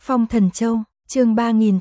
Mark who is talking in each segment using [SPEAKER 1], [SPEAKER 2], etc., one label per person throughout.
[SPEAKER 1] Phong Thần Châu, chương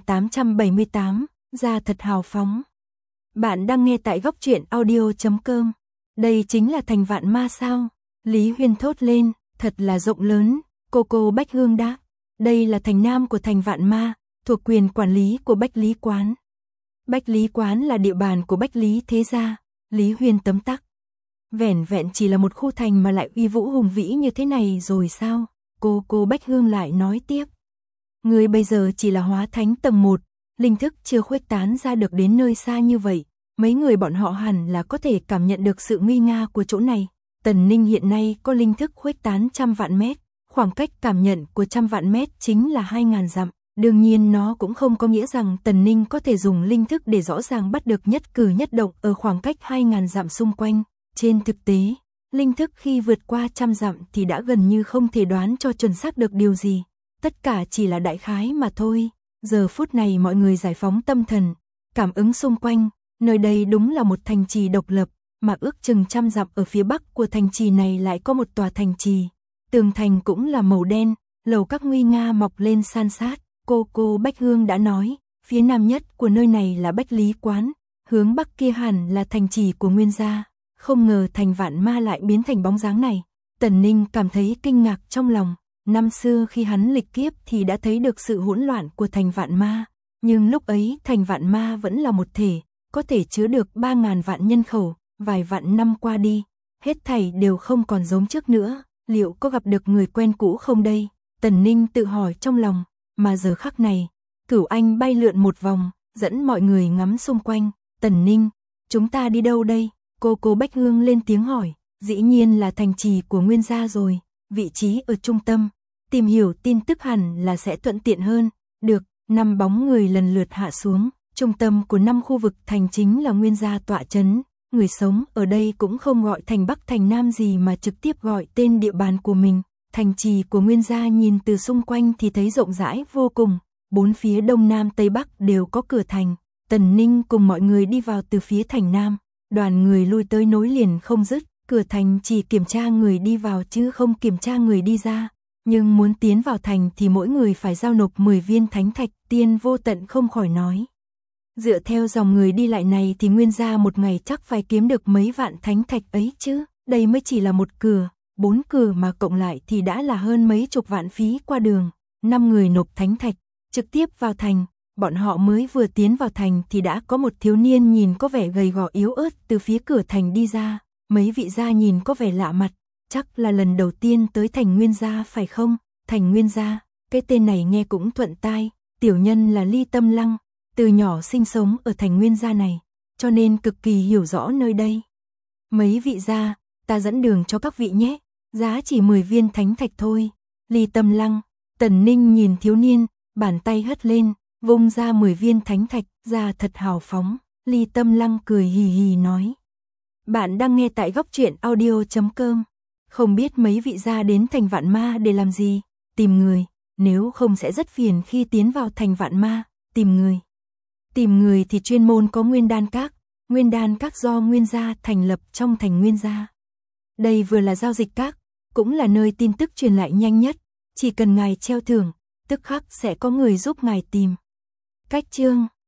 [SPEAKER 1] 3878, ra thật hào phóng. Bạn đang nghe tại góc truyện audio.com. Đây chính là thành Vạn Ma sao? Lý Huyên thốt lên, thật là rộng lớn. Cô Bách Hương đáp, đây là thành nam của thành Vạn Ma, thuộc quyền quản lý của Bách Lý Quán. Bách Lý Quán là địa bàn của Bách Lý thế gia. Lý Huyên tấm tắc. Vẻn vẹn chỉ là một khu thành mà lại uy vũ hùng vĩ như thế này rồi sao? Cô Bách Hương lại nói tiếp. Người bây giờ chỉ là hóa thánh tầng 1, linh thức chưa khuếch tán ra được đến nơi xa như vậy. Mấy người bọn họ hẳn là có thể cảm nhận được sự nguy nga của chỗ này. Tần Ninh hiện nay có linh thức khuếch tán 100 vạn mét, khoảng cách cảm nhận của 100 vạn mét chính là 2000 dặm. Đương nhiên nó cũng không có nghĩa rằng Tần Ninh có thể dùng linh thức để rõ ràng bắt được nhất cử nhất động ở khoảng cách 2000 dặm xung quanh. Trên thực tế, linh thức khi vượt qua 100 dặm thì đã gần như không thể đoán cho chuẩn xác được điều gì. Tất cả chỉ là đại khái mà thôi. Giờ phút này mọi người giải phóng tâm thần, cảm ứng xung quanh. Nơi đây đúng là một thành trì độc lập, mà ước chừng 100 dặm ở phía bắc của thành trì này lại có một tòa thành trì. Tường thành cũng là màu đen, lầu các nguy nga mọc lên san sát. Cô Bách Hương đã nói, phía nam nhất của nơi này là Bách Lý Quán, hướng bắc kia hẳn là thành trì của Nguyên gia. Không ngờ thành Vạn Ma lại biến thành bóng dáng này. Tần Ninh cảm thấy kinh ngạc trong lòng. Năm xưa khi hắn lịch kiếp thì đã thấy được sự hỗn loạn của thành Vạn Ma, nhưng lúc ấy thành Vạn Ma vẫn là một thể, có thể chứa được 3000 vạn nhân khẩu. Vài vạn năm qua đi, hết thảy đều không còn giống trước nữa. Liệu có gặp được người quen cũ không đây? Tần Ninh tự hỏi trong lòng. Mà giờ khắc này, Cửu Anh bay lượn một vòng, dẫn mọi người ngắm xung quanh. Tần Ninh, chúng ta đi đâu đây? Cô Bách Hương lên tiếng hỏi. Dĩ nhiên là thành trì của Nguyên gia rồi, vị trí ở trung tâm. Tìm hiểu tin tức hẳn là sẽ thuận tiện hơn. Được, 5 bóng người lần lượt hạ xuống. Trung tâm của 5 khu vực thành chính là Nguyên gia tọa trấn. Người sống ở đây cũng không gọi thành Bắc thành Nam gì mà trực tiếp gọi tên địa bàn của mình. Thành trì của Nguyên gia nhìn từ xung quanh thì thấy rộng rãi vô cùng. Bốn phía đông nam tây bắc đều có cửa thành. Tần Ninh cùng mọi người đi vào từ phía thành Nam. Đoàn người lui tới nối liền không dứt. Cửa thành chỉ kiểm tra người đi vào chứ không kiểm tra người đi ra. Nhưng muốn tiến vào thành thì mỗi người phải giao nộp 10 viên thánh thạch. Tiên Vô Tận không khỏi nói. Dựa theo dòng người đi lại này thì Nguyên gia một ngày chắc phải kiếm được mấy vạn thánh thạch ấy chứ. Đây mới chỉ là một cửa, 4 cửa mà cộng lại thì đã là hơn mấy chục vạn phí qua đường. 5 người nộp thánh thạch, trực tiếp vào thành. Bọn họ mới vừa tiến vào thành thì đã có một thiếu niên nhìn có vẻ gầy gò yếu ớt từ phía cửa thành đi ra. Mấy vị gia nhìn có vẻ lạ mặt, chắc là lần đầu tiên tới thành Nguyên gia phải không? Thành Nguyên gia, cái tên này nghe cũng thuận tai. Tiểu nhân là Ly Tâm Lăng, từ nhỏ sinh sống ở thành Nguyên gia này, cho nên cực kỳ hiểu rõ nơi đây. Mấy vị gia, ta dẫn đường cho các vị nhé, giá chỉ 10 viên thánh thạch thôi. Ly Tâm Lăng, Tần Ninh nhìn thiếu niên, bàn tay hất lên, vung ra 10 viên thánh thạch, ra thật hào phóng. Ly Tâm Lăng cười hì hì nói. Bạn đang nghe tại góc truyện audio.com. Không biết mấy vị gia đến thành Vạn Ma để làm gì? Tìm người, nếu không sẽ rất phiền khi tiến vào thành Vạn Ma. Tìm người. Tìm người thì chuyên môn có Nguyên Đan Các. Nguyên Đan Các do Nguyên gia thành lập trong thành Nguyên gia. Đây vừa là giao dịch các, cũng là nơi tin tức truyền lại nhanh nhất. Chỉ cần ngài treo thưởng, tức khắc sẽ có người giúp ngài tìm. Cách chương